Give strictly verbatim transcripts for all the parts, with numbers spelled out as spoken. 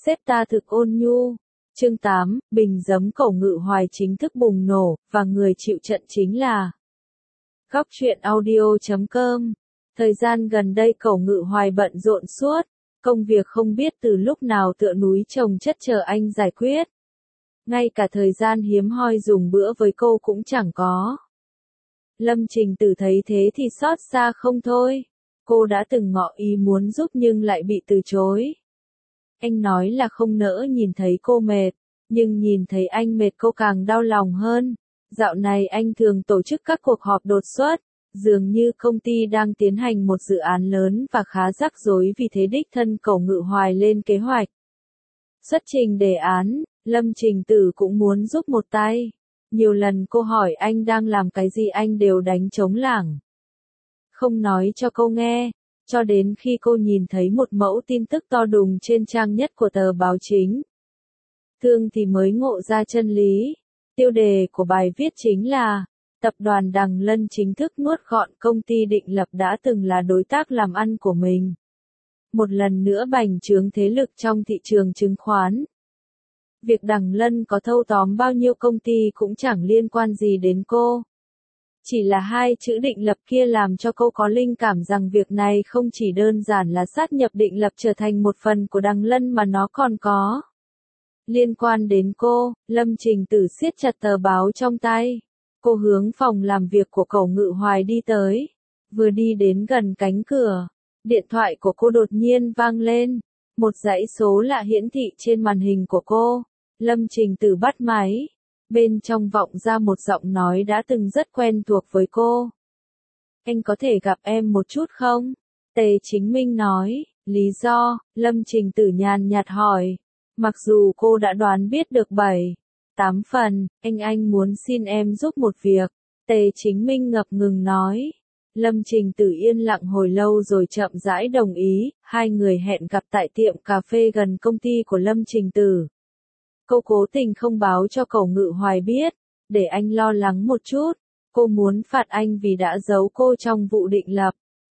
Sếp ta thực ôn nhu. Chương tám, bình giấm Cổ Ngự Hoài chính thức bùng nổ, và người chịu trận chính là Góc truyện audio chấm com. Thời gian gần đây Cổ Ngự Hoài bận rộn suốt, công việc không biết từ lúc nào tựa núi chồng chất chờ anh giải quyết. Ngay cả thời gian hiếm hoi dùng bữa với cô cũng chẳng có. Lâm Trình Tử thấy thế thì xót xa không thôi. Cô đã từng ngỏ ý muốn giúp nhưng lại bị từ chối. Anh nói là không nỡ nhìn thấy cô mệt, nhưng nhìn thấy anh mệt cô càng đau lòng hơn. Dạo này anh thường tổ chức các cuộc họp đột xuất, dường như công ty đang tiến hành một dự án lớn và khá rắc rối, vì thế đích thân Cổ Ngự Hoài lên kế hoạch. Xuất trình đề án, Lâm Trình Tử cũng muốn giúp một tay. Nhiều lần cô hỏi anh đang làm cái gì anh đều đánh trống lảng. Không nói cho cô nghe, cho đến khi cô nhìn thấy một mẫu tin tức to đùng trên trang nhất của tờ báo chính. Thương thì mới ngộ ra chân lý. Tiêu đề của bài viết chính là Tập đoàn Đằng Lân chính thức nuốt gọn công ty Định Lập đã từng là đối tác làm ăn của mình. Một lần nữa bành trướng thế lực trong thị trường chứng khoán. Việc Đằng Lân có thâu tóm bao nhiêu công ty cũng chẳng liên quan gì đến cô. Chỉ là hai chữ Định Lập kia làm cho cô có linh cảm rằng việc này không chỉ đơn giản là sát nhập Định Lập trở thành một phần của Đằng Lân mà nó còn có liên quan đến cô. Lâm Trình Tử siết chặt tờ báo trong tay. Cô hướng phòng làm việc của Cổ Ngự Hoài đi tới. Vừa đi đến gần cánh cửa, điện thoại của cô đột nhiên vang lên. Một dãy số lạ hiển thị trên màn hình của cô. Lâm Trình Tử bắt máy. Bên trong vọng ra một giọng nói đã từng rất quen thuộc với cô. Anh có thể gặp em một chút không? Tề Chính Minh nói. Lý do? Lâm Trình Tử nhàn nhạt hỏi. Mặc dù cô đã đoán biết được bảy, tám phần, anh anh muốn xin em giúp một việc. Tề Chính Minh ngập ngừng nói. Lâm Trình Tử yên lặng hồi lâu rồi chậm rãi đồng ý. Hai người hẹn gặp tại tiệm cà phê gần công ty của Lâm Trình Tử. Cô cố tình không báo cho Cổ Ngự Hoài biết, để anh lo lắng một chút. Cô muốn phạt anh vì đã giấu cô trong vụ Định Lập.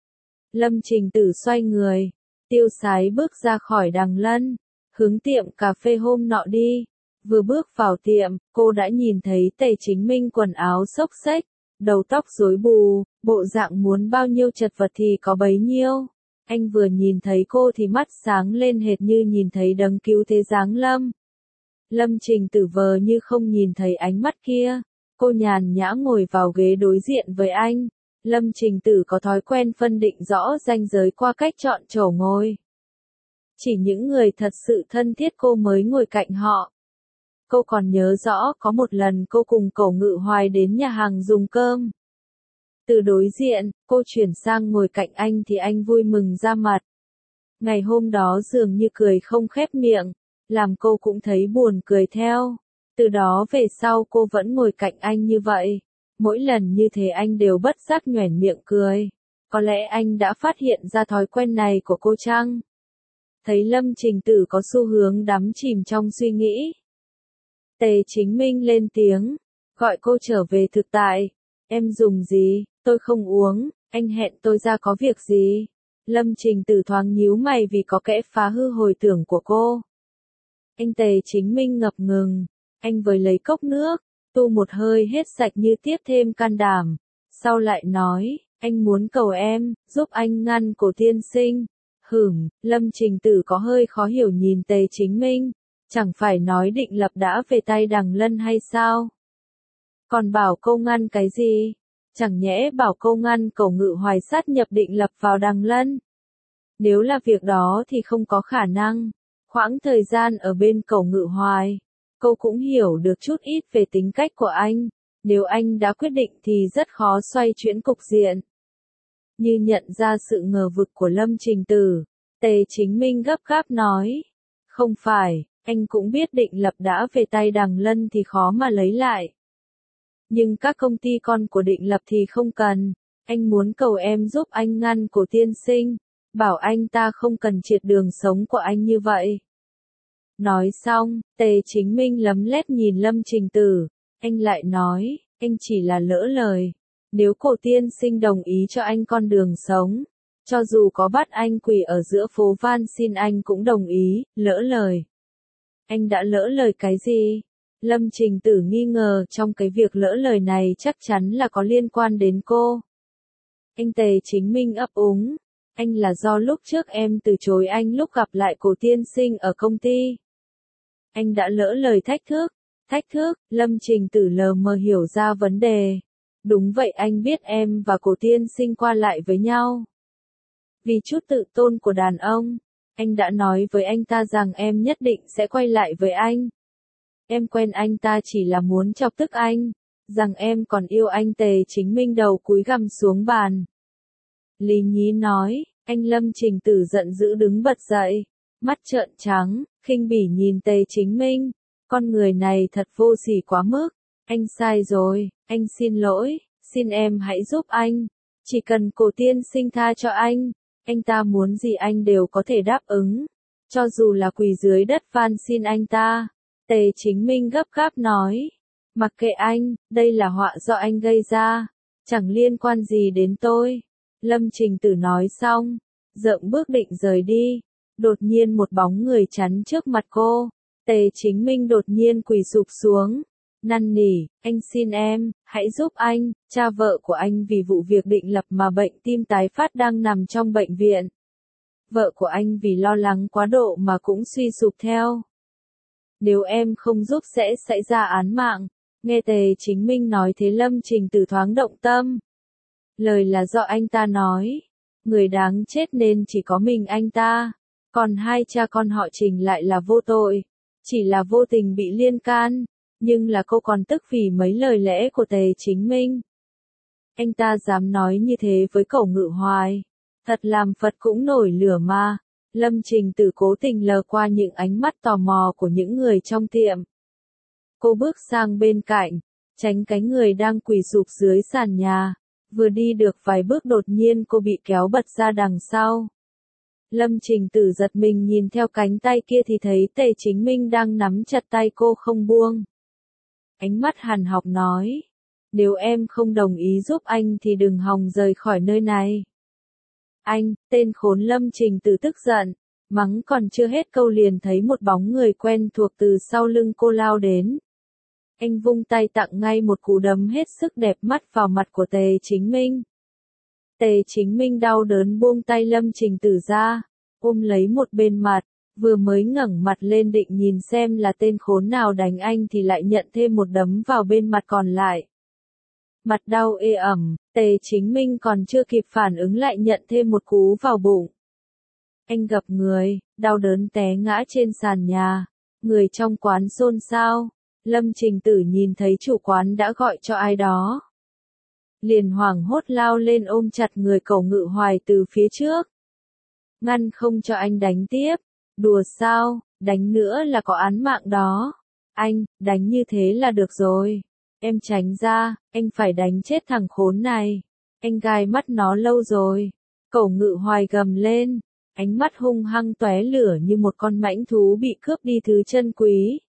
Lâm Trình Tử xoay người, tiêu sái bước ra khỏi Đằng Lân, hướng tiệm cà phê hôm nọ đi. Vừa bước vào tiệm, cô đã nhìn thấy Tề Chính Minh quần áo xốc xếch, đầu tóc rối bù, bộ dạng muốn bao nhiêu chật vật thì có bấy nhiêu. Anh vừa nhìn thấy cô thì mắt sáng lên hệt như nhìn thấy đấng cứu thế giáng lâm. Lâm Trình Tử vờ như không nhìn thấy ánh mắt kia. Cô nhàn nhã ngồi vào ghế đối diện với anh. Lâm Trình Tử có thói quen phân định rõ ranh giới qua cách chọn chỗ ngồi. Chỉ những người thật sự thân thiết cô mới ngồi cạnh họ. Cô còn nhớ rõ có một lần cô cùng Cổ Ngự Hoài đến nhà hàng dùng cơm. Từ đối diện, cô chuyển sang ngồi cạnh anh thì anh vui mừng ra mặt. Ngày hôm đó dường như cười không khép miệng, làm cô cũng thấy buồn cười theo. Từ đó về sau cô vẫn ngồi cạnh anh như vậy. Mỗi lần như thế anh đều bất giác nhoẻn miệng cười. Có lẽ anh đã phát hiện ra thói quen này của cô chăng? Thấy Lâm Trình Tử có xu hướng đắm chìm trong suy nghĩ. Tề Chính Minh lên tiếng, gọi cô trở về thực tại. Em dùng gì? Tôi không uống, anh hẹn tôi ra có việc gì? Lâm Trình Tử thoáng nhíu mày vì có kẻ phá hư hồi tưởng của cô. Anh Tề Chính Minh ngập ngừng, anh với lấy cốc nước, tu một hơi hết sạch như tiếp thêm can đảm. Sau lại nói, anh muốn cầu em, giúp anh ngăn Cổ tiên sinh. Hửm, Lâm Trình Tử có hơi khó hiểu nhìn Tề Chính Minh. Chẳng phải nói Định Lập đã về tay Đằng Lân hay sao? Còn bảo cô ngăn cái gì? Chẳng nhẽ bảo cô ngăn Cổ Ngự Hoài sát nhập Định Lập vào Đằng Lân? Nếu là việc đó thì không có khả năng. Khoảng thời gian ở bên Cổ Ngự Hoài, cô cũng hiểu được chút ít về tính cách của anh. Nếu anh đã quyết định thì rất khó xoay chuyển cục diện. Như nhận ra sự ngờ vực của Lâm Trình Tử, Tề Chính Minh gấp gáp nói. Không phải, anh cũng biết Định Lập đã về tay Đằng Lân thì khó mà lấy lại. Nhưng các công ty con của Định Lập thì không cần. Anh muốn cầu em giúp anh ngăn Cổ tiên sinh. Bảo anh ta không cần triệt đường sống của anh như vậy. Nói xong, Tề Chính Minh lấm lét nhìn Lâm Trình Tử. Anh lại nói, anh chỉ là lỡ lời. Nếu Cổ tiên sinh đồng ý cho anh con đường sống, cho dù có bắt anh quỳ ở giữa phố van xin anh cũng đồng ý, lỡ lời. Anh đã lỡ lời cái gì? Lâm Trình Tử nghi ngờ trong cái việc lỡ lời này chắc chắn là có liên quan đến cô. Anh Tề Chính Minh ấp úng. Anh là do lúc trước em từ chối anh lúc gặp lại cổ tiên sinh ở công ty. Anh đã lỡ lời thách thức. Thách thức, Lâm Trình Tử lờ mờ hiểu ra vấn đề. Đúng vậy, anh biết em và cổ tiên sinh qua lại với nhau. Vì chút tự tôn của đàn ông, anh đã nói với anh ta rằng em nhất định sẽ quay lại với anh. Em quen anh ta chỉ là muốn chọc tức anh, rằng em còn yêu anh. Tề Chính Minh đầu cúi gằm xuống bàn. Lý nhí nói, anh Lâm Trình Tử giận dữ đứng bật dậy, mắt trợn trắng, khinh bỉ nhìn Tề Chính Minh. Con người này thật vô sỉ quá mức. Anh sai rồi, anh xin lỗi, xin em hãy giúp anh. Chỉ cần cổ tiên sinh tha cho anh, anh ta muốn gì anh đều có thể đáp ứng. Cho dù là quỳ dưới đất van xin anh ta. Tề Chính Minh gấp gáp nói. Mặc kệ anh, đây là họa do anh gây ra. Chẳng liên quan gì đến tôi. Lâm Trình Tử nói xong, dậm bước định rời đi. Đột nhiên một bóng người chắn trước mặt cô. Tề Chính Minh đột nhiên quỳ sụp xuống. Năn nỉ, anh xin em, hãy giúp anh. Cha vợ của anh vì vụ việc định lập mà bệnh tim tái phát đang nằm trong bệnh viện. Vợ của anh vì lo lắng quá độ mà cũng suy sụp theo. Nếu em không giúp sẽ xảy ra án mạng. Nghe Tề Chính Minh nói thế Lâm Trình Tử thoáng động tâm. Lời là do anh ta nói. Người đáng chết nên chỉ có mình anh ta. Còn hai cha con họ Trình lại là vô tội. Chỉ là vô tình bị liên can. Nhưng là cô còn tức vì mấy lời lẽ của Tề Chính Minh. Anh ta dám nói như thế với Cẩu Ngự Hoài. Thật làm Phật cũng nổi lửa mà. Lâm Trình Tử cố tình lờ qua những ánh mắt tò mò của những người trong tiệm. Cô bước sang bên cạnh, tránh cái người đang quỳ sụp dưới sàn nhà. Vừa đi được vài bước đột nhiên cô bị kéo bật ra đằng sau. Lâm Trình Tử giật mình nhìn theo cánh tay kia thì thấy Tề Chính Minh đang nắm chặt tay cô không buông. Ánh mắt hằn học nói, nếu em không đồng ý giúp anh thì đừng hòng rời khỏi nơi này. Anh, tên khốn. Lâm Trình Tử tức giận, mắng còn chưa hết câu liền thấy một bóng người quen thuộc từ sau lưng cô lao đến. Anh vung tay tặng ngay một cú đấm hết sức đẹp mắt vào mặt của Tề Chính Minh. Tề Chính Minh đau đớn buông tay Lâm Trình Tử ra, ôm lấy một bên mặt, vừa mới ngẩng mặt lên định nhìn xem là tên khốn nào đánh anh thì lại nhận thêm một đấm vào bên mặt còn lại. Mặt đau ê ẩm, Tề Chính Minh còn chưa kịp phản ứng lại nhận thêm một cú vào bụng. Anh gập người, đau đớn té ngã trên sàn nhà. Người trong quán xôn xao. Lâm Trình Tử nhìn thấy chủ quán đã gọi cho ai đó. Liền hoảng hốt lao lên ôm chặt người Cẩu Ngự Hoài từ phía trước. Ngăn không cho anh đánh tiếp. Đùa sao, đánh nữa là có án mạng đó. Anh, đánh như thế là được rồi. Em tránh ra, anh phải đánh chết thằng khốn này. Anh gai mắt nó lâu rồi. Cẩu Ngự Hoài gầm lên. Ánh mắt hung hăng tóe lửa như một con mãnh thú bị cướp đi thứ chân quý.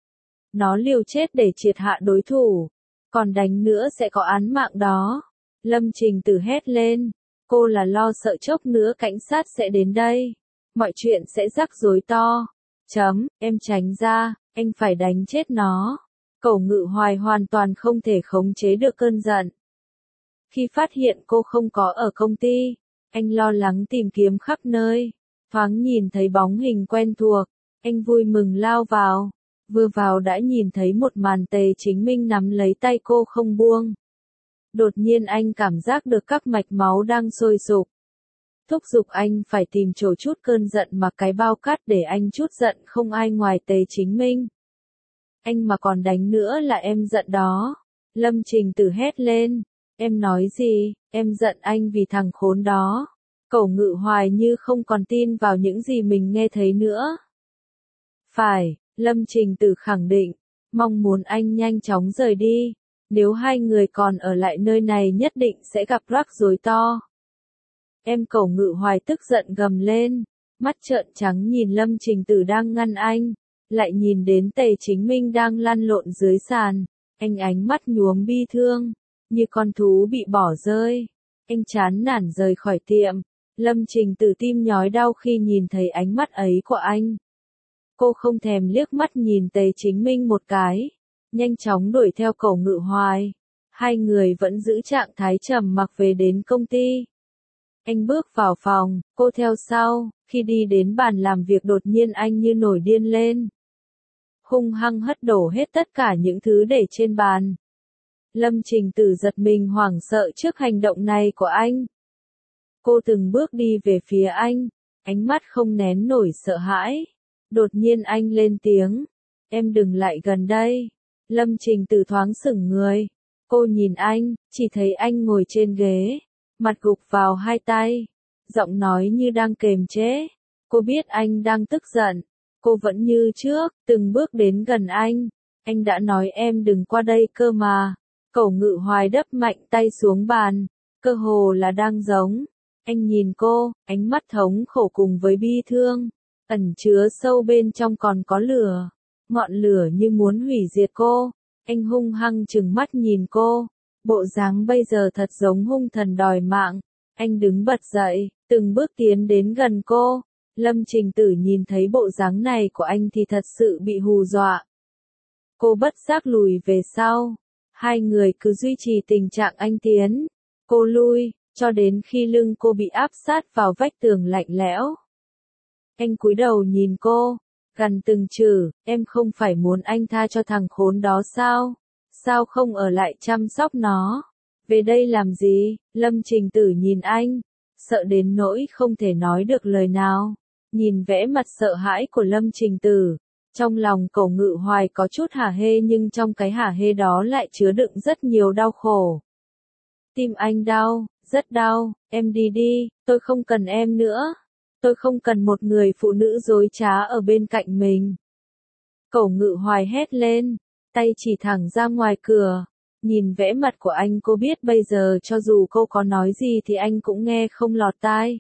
Nó liều chết để triệt hạ đối thủ. Còn đánh nữa sẽ có án mạng đó. Lâm Trình Tử hét lên. Cô là lo sợ chốc nữa cảnh sát sẽ đến đây. Mọi chuyện sẽ rắc rối to. Chấm, em tránh ra, anh phải đánh chết nó. Cẩu Ngự Hoài hoàn toàn không thể khống chế được cơn giận. Khi phát hiện cô không có ở công ty, anh lo lắng tìm kiếm khắp nơi. Thoáng nhìn thấy bóng hình quen thuộc, anh vui mừng lao vào. Vừa vào đã nhìn thấy một màn Tề Chính Minh nắm lấy tay cô không buông. Đột nhiên anh cảm giác được các mạch máu đang sôi sục. Thúc giục anh phải tìm chỗ chút cơn giận mà cái bao cát để anh chút giận không ai ngoài Tề Chính Minh. Anh mà còn đánh nữa là em giận đó. Lâm Trình Tử hét lên. Em nói gì, em giận anh vì thằng khốn đó. Cẩu Ngự Hoài như không còn tin vào những gì mình nghe thấy nữa. Phải, Lâm Trình Tử khẳng định, mong muốn anh nhanh chóng rời đi. Nếu hai người còn ở lại nơi này nhất định sẽ gặp rắc rối to. Em. Cẩu Ngự Hoài tức giận gầm lên, mắt trợn trắng nhìn Lâm Trình Tử đang ngăn anh, lại nhìn đến Tề Chính Minh đang lăn lộn dưới sàn, anh ánh mắt nhuốm bi thương, như con thú bị bỏ rơi. Anh chán nản rời khỏi tiệm. Lâm Trình Tử tim nhói đau khi nhìn thấy ánh mắt ấy của anh. Cô không thèm liếc mắt nhìn Tề Chính Minh một cái, nhanh chóng đuổi theo Cổ Ngự Hoài. Hai người vẫn giữ trạng thái trầm mặc về đến công ty. Anh bước vào phòng, cô theo sau, khi đi đến bàn làm việc đột nhiên anh như nổi điên lên. Hung hăng hất đổ hết tất cả những thứ để trên bàn. Lâm Trình Tử giật mình hoảng sợ trước hành động này của anh. Cô từng bước đi về phía anh, ánh mắt không nén nổi sợ hãi. Đột nhiên anh lên tiếng, em đừng lại gần đây. Lâm Trình Tử thoáng sững người. Cô nhìn anh, chỉ thấy anh ngồi trên ghế, mặt gục vào hai tay, giọng nói như đang kềm chế. Cô biết anh đang tức giận. Cô vẫn như trước, từng bước đến gần anh. Anh đã nói em đừng qua đây cơ mà. Cổ Ngự Hoài đập mạnh tay xuống bàn, cơ hồ là đang giống. Anh nhìn cô, ánh mắt thống khổ cùng với bi thương, ẩn chứa sâu bên trong còn có lửa, ngọn lửa như muốn hủy diệt cô. Anh hung hăng trừng mắt nhìn cô, bộ dáng bây giờ thật giống hung thần đòi mạng. Anh đứng bật dậy, từng bước tiến đến gần cô. Lâm Trình Tử nhìn thấy bộ dáng này của anh thì thật sự bị hù dọa. Cô bất giác lùi về sau. Hai người cứ duy trì tình trạng anh tiến, cô lui, cho đến khi lưng cô bị áp sát vào vách tường lạnh lẽo. Anh cúi đầu nhìn cô, gằn từng chữ, em không phải muốn anh tha cho thằng khốn đó sao? Sao không ở lại chăm sóc nó? Về đây làm gì? Lâm Trình Tử nhìn anh, sợ đến nỗi không thể nói được lời nào. Nhìn vẻ mặt sợ hãi của Lâm Trình Tử, trong lòng Cổ Ngự Hoài có chút hả hê, nhưng trong cái hả hê đó lại chứa đựng rất nhiều đau khổ. Tim anh đau, rất đau, em đi đi, tôi không cần em nữa. Tôi không cần một người phụ nữ dối trá ở bên cạnh mình. Cổ Ngự Hoài hét lên, tay chỉ thẳng ra ngoài cửa. Nhìn vẻ mặt của anh cô biết bây giờ cho dù cô có nói gì thì anh cũng nghe không lọt tai.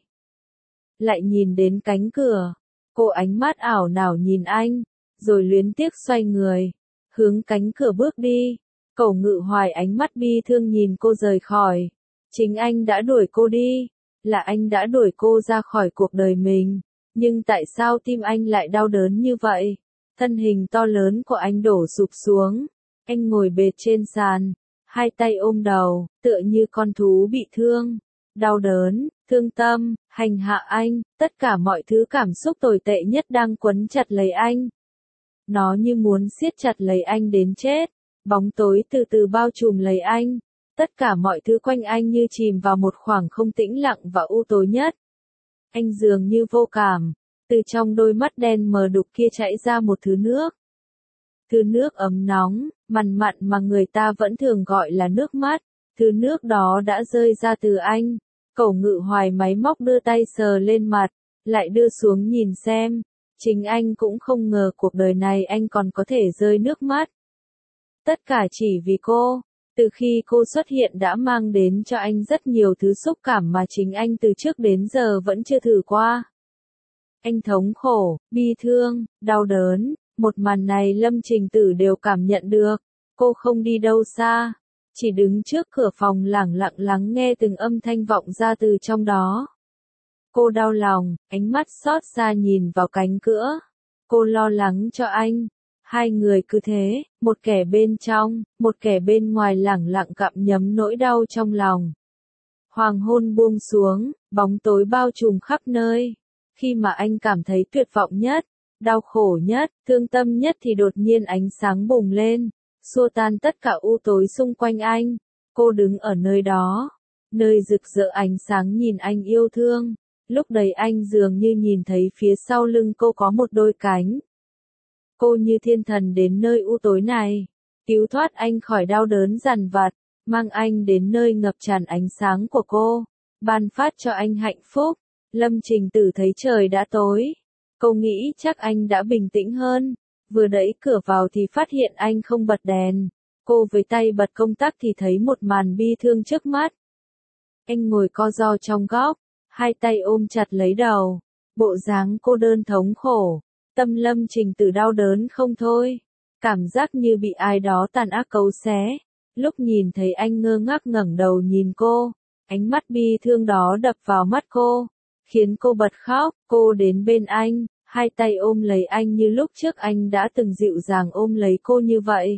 Lại nhìn đến cánh cửa, cô ánh mắt ảo não nhìn anh, rồi luyến tiếc xoay người, hướng cánh cửa bước đi. Cổ Ngự Hoài ánh mắt bi thương nhìn cô rời khỏi. Chính anh đã đuổi cô đi, là anh đã đuổi cô ra khỏi cuộc đời mình, nhưng tại sao tim anh lại đau đớn như vậy? Thân hình to lớn của anh đổ sụp xuống, anh ngồi bệt trên sàn, hai tay ôm đầu, tựa như con thú bị thương, đau đớn, thương tâm, hành hạ anh, tất cả mọi thứ cảm xúc tồi tệ nhất đang quấn chặt lấy anh. Nó như muốn siết chặt lấy anh đến chết, bóng tối từ từ bao trùm lấy anh, tất cả mọi thứ quanh anh như chìm vào một khoảng không tĩnh lặng và u tối nhất. Anh dường như vô cảm, từ trong đôi mắt đen mờ đục kia chảy ra một thứ nước. Thứ nước ấm nóng, mặn mặn mà người ta vẫn thường gọi là nước mắt, thứ nước đó đã rơi ra từ anh. Cổ Ngự Hoài máy móc đưa tay sờ lên mặt, lại đưa xuống nhìn xem. Chính anh cũng không ngờ cuộc đời này anh còn có thể rơi nước mắt. Tất cả chỉ vì cô. Từ khi cô xuất hiện đã mang đến cho anh rất nhiều thứ xúc cảm mà chính anh từ trước đến giờ vẫn chưa thử qua. Anh thống khổ, bi thương, đau đớn, một màn này Lâm Trình Tử đều cảm nhận được. Cô không đi đâu xa, chỉ đứng trước cửa phòng lẳng lặng lắng nghe từng âm thanh vọng ra từ trong đó. Cô đau lòng, ánh mắt xót xa nhìn vào cánh cửa. Cô lo lắng cho anh. Hai người cứ thế, một kẻ bên trong, một kẻ bên ngoài lẳng lặng gặm nhấm nỗi đau trong lòng. Hoàng hôn buông xuống, bóng tối bao trùm khắp nơi. Khi mà anh cảm thấy tuyệt vọng nhất, đau khổ nhất, thương tâm nhất thì đột nhiên ánh sáng bùng lên, xua tan tất cả u tối xung quanh anh. Cô đứng ở nơi đó, nơi rực rỡ ánh sáng nhìn anh yêu thương. Lúc đấy anh dường như nhìn thấy phía sau lưng cô có một đôi cánh. Cô như thiên thần đến nơi u tối này, cứu thoát anh khỏi đau đớn dằn vặt, mang anh đến nơi ngập tràn ánh sáng của cô, ban phát cho anh hạnh phúc. Lâm Trình Tử thấy trời đã tối, cô nghĩ chắc anh đã bình tĩnh hơn, vừa đẩy cửa vào thì phát hiện anh không bật đèn. Cô với tay bật công tắc thì thấy một màn bi thương trước mắt. Anh ngồi co ro trong góc, hai tay ôm chặt lấy đầu, bộ dáng cô đơn thống khổ. Tâm Lâm Trình Tử đau đớn không thôi, cảm giác như bị ai đó tàn ác cấu xé. Lúc nhìn thấy anh ngơ ngác ngẩng đầu nhìn cô, ánh mắt bi thương đó đập vào mắt cô, khiến cô bật khóc. Cô đến bên anh, hai tay ôm lấy anh như lúc trước anh đã từng dịu dàng ôm lấy cô như vậy.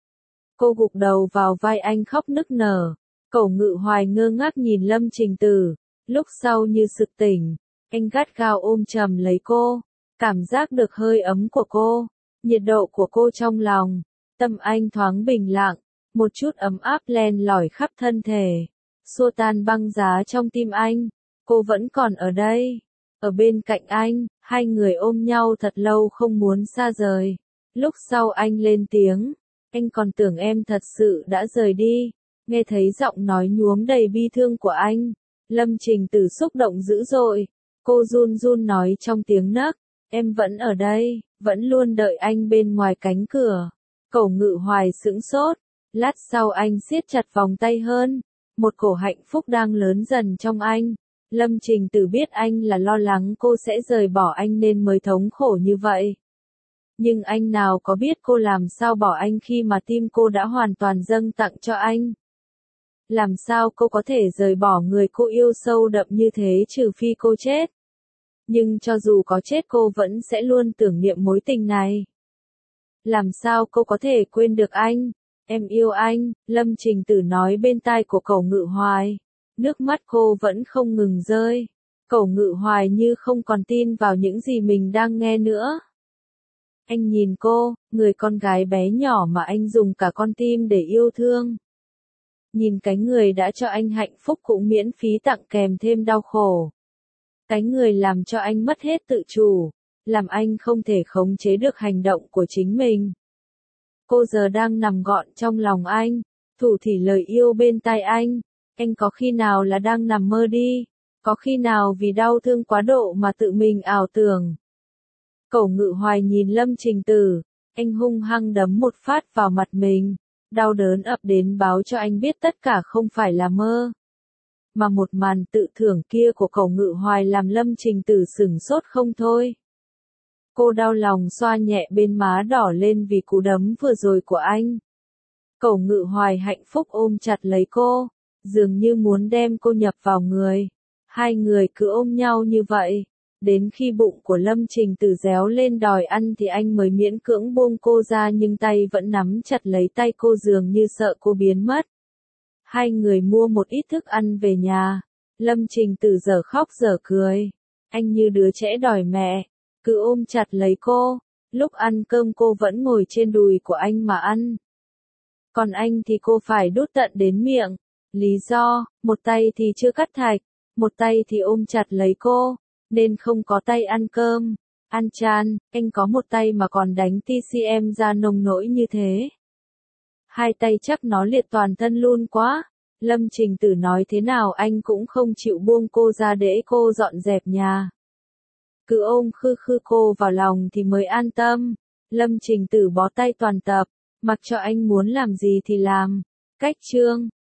Cô gục đầu vào vai anh khóc nức nở. Cẩu Ngự Hoài ngơ ngác nhìn Lâm Trình Tử, lúc sau như sực tỉnh, anh gắt gao ôm chầm lấy cô, cảm giác được hơi ấm của cô, nhiệt độ của cô trong lòng, tâm anh thoáng bình lặng, một chút ấm áp len lỏi khắp thân thể, xua tan băng giá trong tim anh. Cô vẫn còn ở đây, ở bên cạnh anh, hai người ôm nhau thật lâu không muốn xa rời. Lúc sau anh lên tiếng, anh còn tưởng em thật sự đã rời đi. Nghe thấy giọng nói nhuốm đầy bi thương của anh, Lâm Trình Tử xúc động dữ dội, cô run run nói trong tiếng nấc, em vẫn ở đây, vẫn luôn đợi anh bên ngoài cánh cửa. Cẩu Ngự Hoài sững sốt, lát sau anh siết chặt vòng tay hơn, một cổ hạnh phúc đang lớn dần trong anh. Lâm Trình Tử biết anh là lo lắng cô sẽ rời bỏ anh nên mới thống khổ như vậy. Nhưng anh nào có biết cô làm sao bỏ anh khi mà tim cô đã hoàn toàn dâng tặng cho anh. Làm sao cô có thể rời bỏ người cô yêu sâu đậm như thế trừ phi cô chết. Nhưng cho dù có chết cô vẫn sẽ luôn tưởng niệm mối tình này. Làm sao cô có thể quên được anh? Em yêu anh, Lâm Trình Tử nói bên tai của Cẩu Ngự Hoài. Nước mắt cô vẫn không ngừng rơi. Cẩu Ngự Hoài như không còn tin vào những gì mình đang nghe nữa. Anh nhìn cô, người con gái bé nhỏ mà anh dùng cả con tim để yêu thương. Nhìn cái người đã cho anh hạnh phúc cũng miễn phí tặng kèm thêm đau khổ. Cái người làm cho anh mất hết tự chủ, làm anh không thể khống chế được hành động của chính mình. Cô giờ đang nằm gọn trong lòng anh, thủ thỉ lời yêu bên tai anh. Anh có khi nào là đang nằm mơ đi, có khi nào vì đau thương quá độ mà tự mình ảo tưởng. Cẩu Ngự Hoài nhìn Lâm Trình Tử, anh hung hăng đấm một phát vào mặt mình. Đau đớn ập đến báo cho anh biết tất cả không phải là mơ. Mà một màn tự thưởng kia của Cẩu Ngự Hoài làm Lâm Trình Tử sửng sốt không thôi. Cô đau lòng xoa nhẹ bên má đỏ lên vì cú đấm vừa rồi của anh. Cẩu Ngự Hoài hạnh phúc ôm chặt lấy cô, dường như muốn đem cô nhập vào người. Hai người cứ ôm nhau như vậy. Đến khi bụng của Lâm Trình Tử réo lên đòi ăn thì anh mới miễn cưỡng buông cô ra nhưng tay vẫn nắm chặt lấy tay cô dường như sợ cô biến mất. Hai người mua một ít thức ăn về nhà. Lâm Trình Tử giờ khóc giờ cười. Anh như đứa trẻ đòi mẹ, cứ ôm chặt lấy cô. Lúc ăn cơm cô vẫn ngồi trên đùi của anh mà ăn. Còn anh thì cô phải đút tận đến miệng. Lý do, một tay thì chưa cắt thạch, một tay thì ôm chặt lấy cô. Nên không có tay ăn cơm, ăn chan, anh có một tay mà còn đánh tê xê em ra nông nỗi như thế. Hai tay chắc nó liệt toàn thân luôn quá. Lâm Trình Tử nói thế nào anh cũng không chịu buông cô ra để cô dọn dẹp nhà. Cứ ôm khư khư cô vào lòng thì mới an tâm. Lâm Trình Tử bó tay toàn tập, mặc cho anh muốn làm gì thì làm. Cách chương